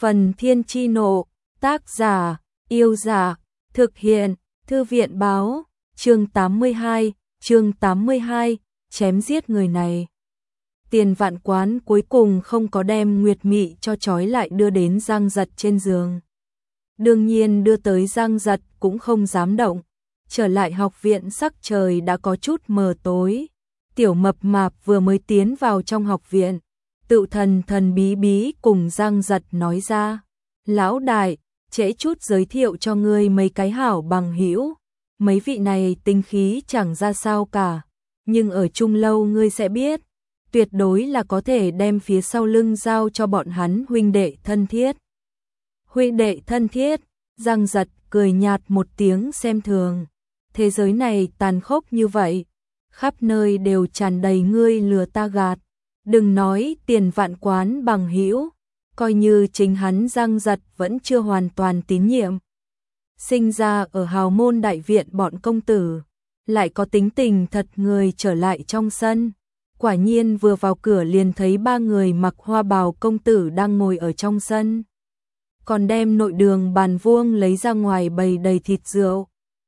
Phần Thiên Chi Nộ, tác giả, Yêu Dạ, thực hiện, Thư viện Báo, chương 82, chém giết người này. Tiền Vạn Quán cuối cùng không có đem Nguyệt Mị cho trói lại đưa đến Giang Giật trên giường. Đương nhiên đưa tới Giang Giật cũng không dám động. Trở lại học viện sắc trời đã có chút mờ tối. Tiểu Mập Mạp vừa mới tiến vào trong học viện. Tự thần thần bí bí cùng Giang Giật nói ra. Lão đại, trễ chút giới thiệu cho ngươi mấy cái hảo bằng hữu. Mấy vị này tinh khí chẳng ra sao cả. Nhưng ở chung lâu ngươi sẽ biết. Tuyệt đối là có thể đem phía sau lưng giao cho bọn hắn huynh đệ thân thiết. Huynh đệ thân thiết, Giang Giật cười nhạt một tiếng xem thường. Thế giới này tàn khốc như vậy. Khắp nơi đều tràn đầy ngươi lừa ta gạt. Đừng nói Tiền Vạn Quán bằng hữu, coi như chính hắn Giang Giật vẫn chưa hoàn toàn tín nhiệm. Sinh ra ở hào môn đại viện bọn công tử, lại có tính tình thật người trở lại trong sân. Quả nhiên vừa vào cửa liền thấy ba người mặc hoa bào công tử đang ngồi ở trong sân. Còn đem nội đường bàn vuông lấy ra ngoài bày đầy thịt rượu.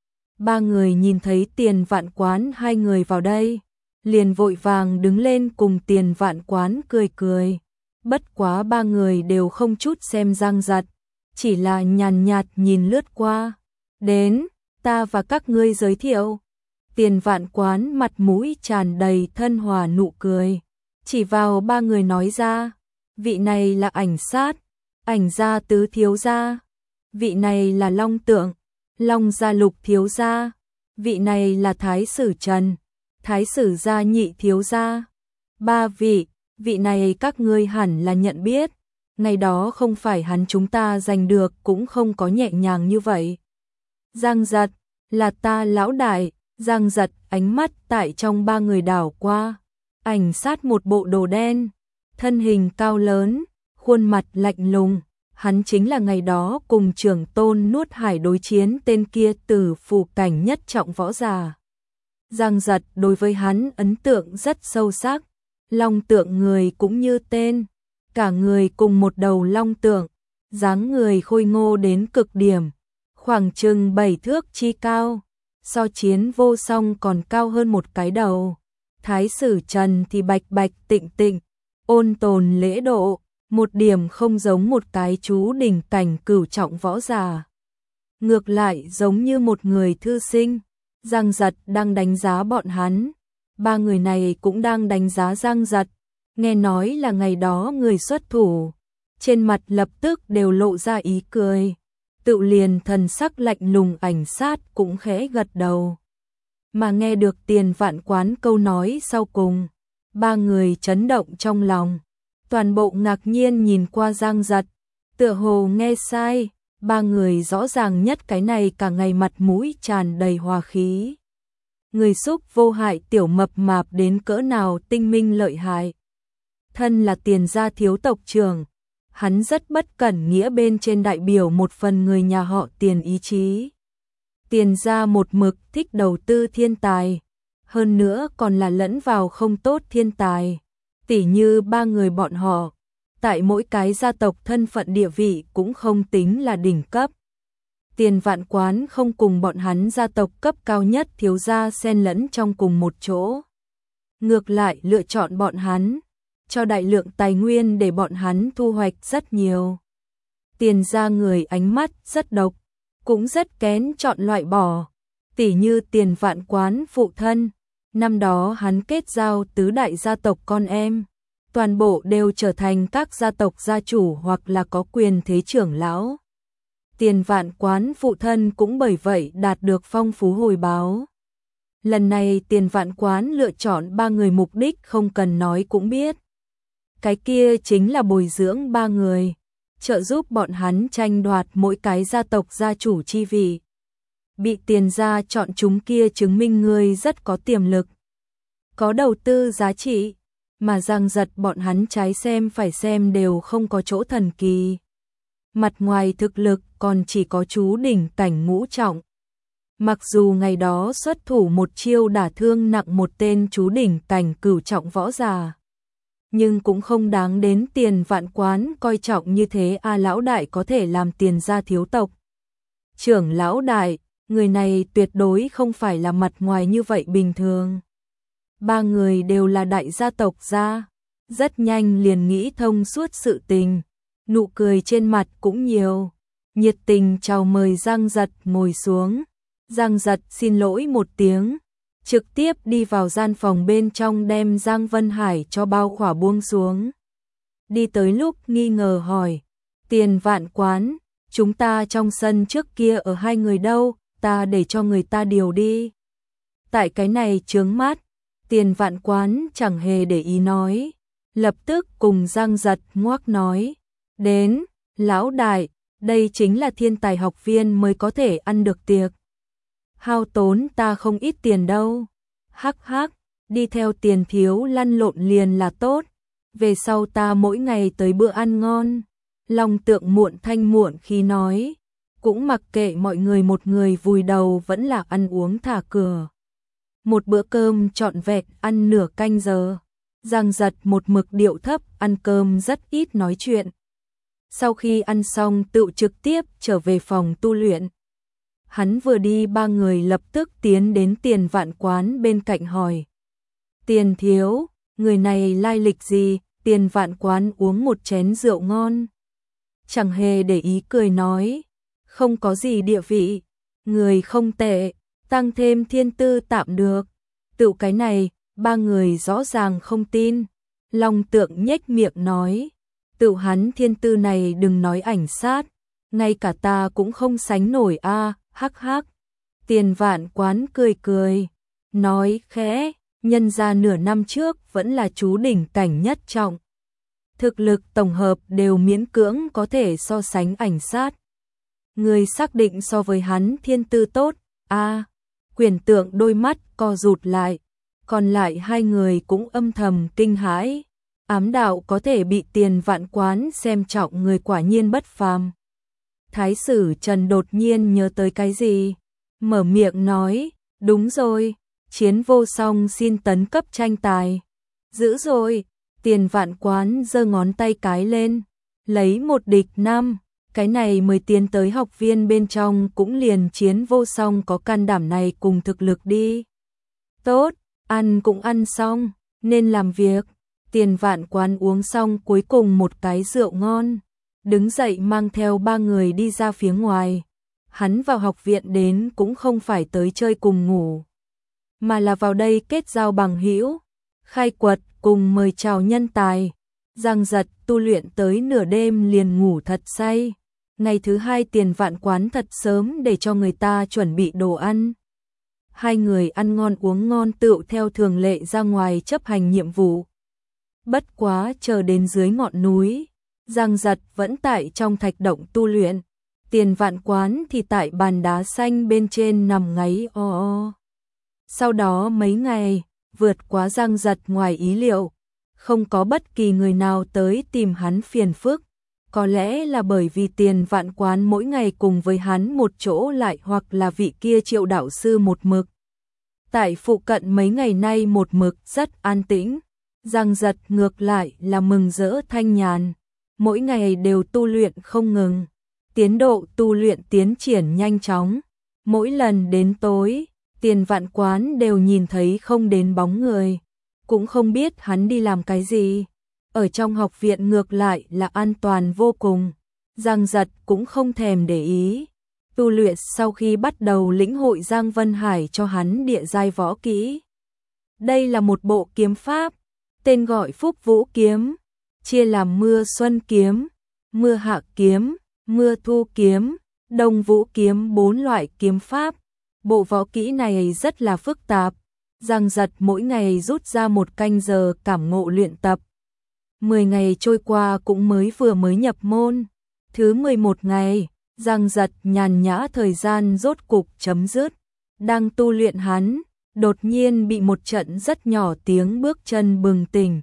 Ba người nhìn thấy Tiền Vạn Quán hai người vào đây, liền vội vàng đứng lên cùng Tiền Vạn Quán cười cười. Bất quá ba người đều không chút xem Giang Giật, chỉ là nhàn nhạt nhìn lướt qua. Đến, ta và các ngươi giới thiệu. Tiền Vạn Quán mặt mũi tràn đầy thân hòa nụ cười, chỉ vào ba người nói ra. Vị này là Ảnh Sát, Ảnh gia tứ thiếu gia. Vị này là Long Tượng, Long gia lục thiếu gia. Vị này là Thái Sử Trần, Thái Sử gia nhị thiếu gia. Ba vị, vị này các ngươi hẳn là nhận biết. Ngày đó không phải hắn chúng ta giành được cũng không có nhẹ nhàng như vậy. Giang Giật, là ta lão đại. Giang Giật ánh mắt tại trong ba người đảo qua. Ảnh Sát một bộ đồ đen, thân hình cao lớn, khuôn mặt lạnh lùng. Hắn chính là ngày đó cùng trưởng tôn nuốt hải đối chiến tên kia từ phù cảnh nhất trọng võ giả. Giang Giật đối với hắn ấn tượng rất sâu sắc. Long Tượng người cũng như tên, cả người cùng một đầu long tượng, dáng người khôi ngô đến cực điểm, khoảng chừng 7 thước chi cao, so Chiến Vô Song còn cao hơn một cái đầu. Thái Sử Trần thì bạch bạch tịnh tịnh, ôn tồn lễ độ, một điểm không giống một cái chú đỉnh cảnh cửu trọng võ giả. Ngược lại giống như một người thư sinh. Giang Giật đang đánh giá bọn hắn. Ba người này cũng đang đánh giá Giang Giật. Nghe nói là ngày đó người xuất thủ, trên mặt lập tức đều lộ ra ý cười. Tự liền thần sắc lạnh lùng Ảnh Sát cũng khẽ gật đầu. Mà nghe được Tiền Vạn Quán câu nói sau cùng, ba người chấn động trong lòng. Toàn bộ ngạc nhiên nhìn qua Giang Giật, tựa hồ nghe sai. Ba người rõ ràng nhất cái này cả ngày mặt mũi tràn đầy hòa khí. Người xúc vô hại Tiểu Mập Mạp đến cỡ nào tinh minh lợi hại. Thân là Tiền gia thiếu tộc trưởng, hắn rất bất cẩn nghĩa bên trên đại biểu một phần người nhà họ Tiền ý chí. Tiền gia một mực thích đầu tư thiên tài, hơn nữa còn là lẫn vào không tốt thiên tài. Tỉ như ba người bọn họ, tại mỗi cái gia tộc thân phận địa vị cũng không tính là đỉnh cấp. Tiền Vạn Quán không cùng bọn hắn gia tộc cấp cao nhất thiếu gia xen lẫn trong cùng một chỗ. Ngược lại lựa chọn bọn hắn, cho đại lượng tài nguyên để bọn hắn thu hoạch rất nhiều. Tiền gia người ánh mắt rất độc, cũng rất kén chọn loại bỏ. Tỉ như Tiền Vạn Quán phụ thân, năm đó hắn kết giao tứ đại gia tộc con em. Toàn bộ đều trở thành các gia tộc gia chủ hoặc là có quyền thế trưởng lão. Tiền Vạn Quán phụ thân cũng bởi vậy đạt được phong phú hồi báo. Lần này Tiền Vạn Quán lựa chọn ba người mục đích không cần nói cũng biết. Cái kia chính là bồi dưỡng ba người, trợ giúp bọn hắn tranh đoạt mỗi cái gia tộc gia chủ chi vị. Bị Tiền gia chọn chúng kia chứng minh người rất có tiềm lực, có đầu tư giá trị. Mà Giang Giật bọn hắn trái xem phải xem đều không có chỗ thần kỳ. Mặt ngoài thực lực còn chỉ có chú đỉnh cảnh ngũ trọng. Mặc dù ngày đó xuất thủ một chiêu đả thương nặng một tên chú đỉnh cảnh cửu trọng võ giả, nhưng cũng không đáng đến Tiền Vạn Quán coi trọng như thế. Lão đại có thể làm Tiền gia thiếu tộc trưởng lão đại, người này tuyệt đối không phải là mặt ngoài như vậy bình thường. Ba người đều là đại gia tộc gia, rất nhanh liền nghĩ thông suốt sự tình, nụ cười trên mặt cũng nhiều, nhiệt tình chào mời Giang Giật ngồi xuống. Giang Giật xin lỗi một tiếng, trực tiếp đi vào gian phòng bên trong đem Giang Vân Hải cho bao khỏa buông xuống. Đi tới lúc nghi ngờ hỏi, Tiền Vạn Quán, chúng ta trong sân trước kia ở hai người đâu, ta để cho người ta điều đi. Tại cái này chướng mắt, Tiền Vạn Quán chẳng hề để ý nói, lập tức cùng Giang Giật ngoác nói, đến, lão đại, đây chính là thiên tài học viên mới có thể ăn được tiệc. Hao tốn ta không ít tiền đâu. Hắc hắc, đi theo Tiền thiếu lăn lộn liền là tốt. Về sau ta mỗi ngày tới bữa ăn ngon. Long Tượng muộn thanh muộn khi nói, cũng mặc kệ mọi người một người vùi đầu vẫn là ăn uống thả cửa. Một bữa cơm trọn vẹn ăn nửa canh giờ. Giang Giật một mực điệu thấp, ăn cơm rất ít nói chuyện. Sau khi ăn xong tự trực tiếp trở về phòng tu luyện. Hắn vừa đi ba người lập tức tiến đến Tiền Vạn Quán bên cạnh hỏi. Tiền thiếu, người này lai lịch gì? Tiền Vạn Quán uống một chén rượu ngon. Chẳng hề để ý cười nói. Không có gì địa vị, người không tệ, tăng thêm thiên tư tạm được. Tự cái này, ba người rõ ràng không tin. Long Tượng nhếch miệng nói. Tự hắn thiên tư này đừng nói ảnh sát, ngay cả ta cũng không sánh nổi a. Hắc hắc. Tiền Vạn Quán cười cười, nói khẽ, nhân ra nửa năm trước vẫn là chú đỉnh cảnh nhất trọng. Thực lực tổng hợp đều miễn cưỡng có thể so sánh ảnh sát. Người xác định so với hắn thiên tư tốt, Quyền Tượng đôi mắt co rụt lại, còn lại hai người cũng âm thầm kinh hãi. Ám đạo có thể bị Tiền Vạn Quán xem trọng người quả nhiên bất phàm. Thái sử Trần đột nhiên nhớ tới cái gì, mở miệng nói, đúng rồi, Chiến Vô Song xin tấn cấp tranh tài. Dữ rồi, Tiền Vạn Quán giơ ngón tay cái lên, lấy 1 địch 5, cái này mới tiến tới học viên bên trong cũng liền Chiến Vô Song có can đảm này cùng thực lực đi. Tốt, ăn cũng ăn xong, nên làm việc. Tiền Vạn Quán uống xong cuối cùng một cái rượu ngon, đứng dậy mang theo ba người đi ra phía ngoài. Hắn vào học viện đến cũng không phải tới chơi cùng ngủ, mà là vào đây kết giao bằng hữu, khai quật cùng mời chào nhân tài. Giang Giật tu luyện tới nửa đêm liền ngủ thật say. Ngày thứ hai Tiền Vạn Quán thật sớm để cho người ta chuẩn bị đồ ăn. Hai người ăn ngon uống ngon tựu theo thường lệ ra ngoài chấp hành nhiệm vụ. Bất quá chờ đến dưới ngọn núi, Giang Giật vẫn tại trong thạch động tu luyện, Tiền Vạn Quán thì tại bàn đá xanh bên trên nằm ngáy o o. Sau đó mấy ngày, vượt quá Giang Giật ngoài ý liệu, không có bất kỳ người nào tới tìm hắn phiền phức, có lẽ là bởi vì Tiền Vạn Quán mỗi ngày cùng với hắn một chỗ lại hoặc là vị kia Triệu đạo sư một mực. Tại phụ cận mấy ngày nay một mực rất an tĩnh. Giang Giật ngược lại là mừng rỡ thanh nhàn, mỗi ngày đều tu luyện không ngừng, tiến độ tu luyện tiến triển nhanh chóng, mỗi lần đến tối, Tiền Vạn Quán đều nhìn thấy không đến bóng người, cũng không biết hắn đi làm cái gì. Ở trong học viện ngược lại là an toàn vô cùng, Giang Giật cũng không thèm để ý. Tu luyện sau khi bắt đầu lĩnh hội Giang Vân Hải cho hắn địa giai võ kỹ. Đây là một bộ kiếm pháp, tên gọi Phúc Vũ Kiếm, chia làm Mưa Xuân Kiếm, Mưa Hạ Kiếm, Mưa Thu Kiếm, Đông Vũ Kiếm 4 loại kiếm pháp. Bộ võ kỹ này rất là phức tạp, Giang Giật mỗi ngày rút ra 1 canh giờ cảm ngộ luyện tập. 10 ngày trôi qua cũng mới nhập môn. Thứ 11 ngày, Giang Giật nhàn nhã thời gian rốt cục chấm dứt. Đang tu luyện hắn, đột nhiên bị một trận rất nhỏ tiếng bước chân bừng tỉnh.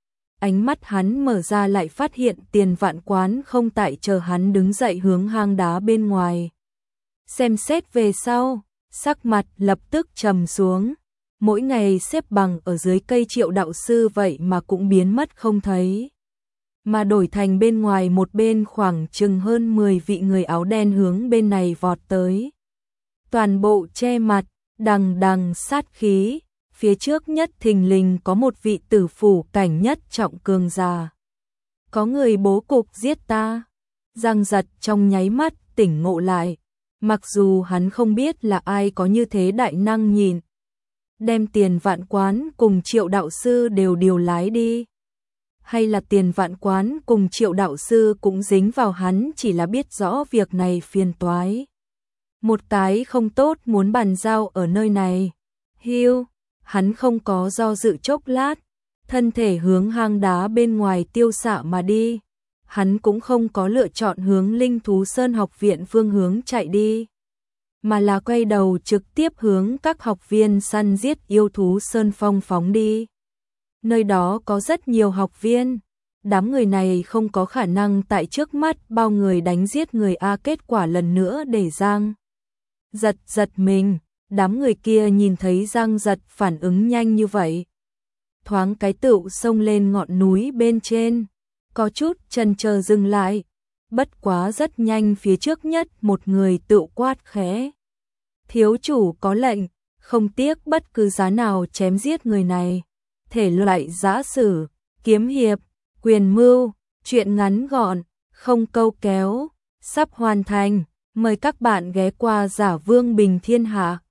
Ánh mắt hắn mở ra lại phát hiện Tiền Vạn Quán không tại, chờ hắn đứng dậy hướng hang đá bên ngoài. Xem xét về sau, sắc mặt lập tức trầm xuống. mỗi ngày xếp bằng ở dưới cây Triệu đạo sư vậy mà cũng biến mất không thấy. Mà đổi thành bên ngoài một bên khoảng chừng hơn 10 vị người áo đen hướng bên này vọt tới. Toàn bộ che mặt, đằng đằng sát khí, phía trước nhất thình lình có một vị tử phủ cảnh nhất trọng cường giả. Có người bố cục giết ta. Giang Giật trong nháy mắt tỉnh ngộ lại, mặc dù hắn không biết là ai có như thế đại năng nhìn. Đem Tiền Vạn Quán cùng Triệu đạo sư đều điều lái đi. Hay là Tiền Vạn Quán cùng Triệu đạo sư cũng dính vào hắn chỉ là biết rõ việc này phiền toái. Một cái không tốt muốn bàn giao ở nơi này. Hiu, hắn không có do dự chốc lát, thân thể hướng hang đá bên ngoài tiêu xạ mà đi. Hắn cũng không có lựa chọn hướng Linh Thú Sơn học viện phương hướng chạy đi, mà là quay đầu trực tiếp hướng các học viên săn giết yêu thú Sơn Phong phóng đi. Nơi đó có rất nhiều học viên, đám người này không có khả năng tại trước mắt bao người đánh giết người A. Kết quả lần nữa để Giang Giật giật mình, đám người kia nhìn thấy Giang Giật phản ứng nhanh như vậy, thoáng cái tựu xông lên ngọn núi bên trên, có chút chần chờ dừng lại, bất quá rất nhanh phía trước nhất một người tựu quát khẽ. Thiếu chủ có lệnh, không tiếc bất cứ giá nào chém giết người này. Thể loại giã sử, kiếm hiệp, quyền mưu, truyện ngắn gọn, không câu kéo, sắp hoàn thành. Mời các bạn ghé qua Giả Vương Bình Thiên Hạ.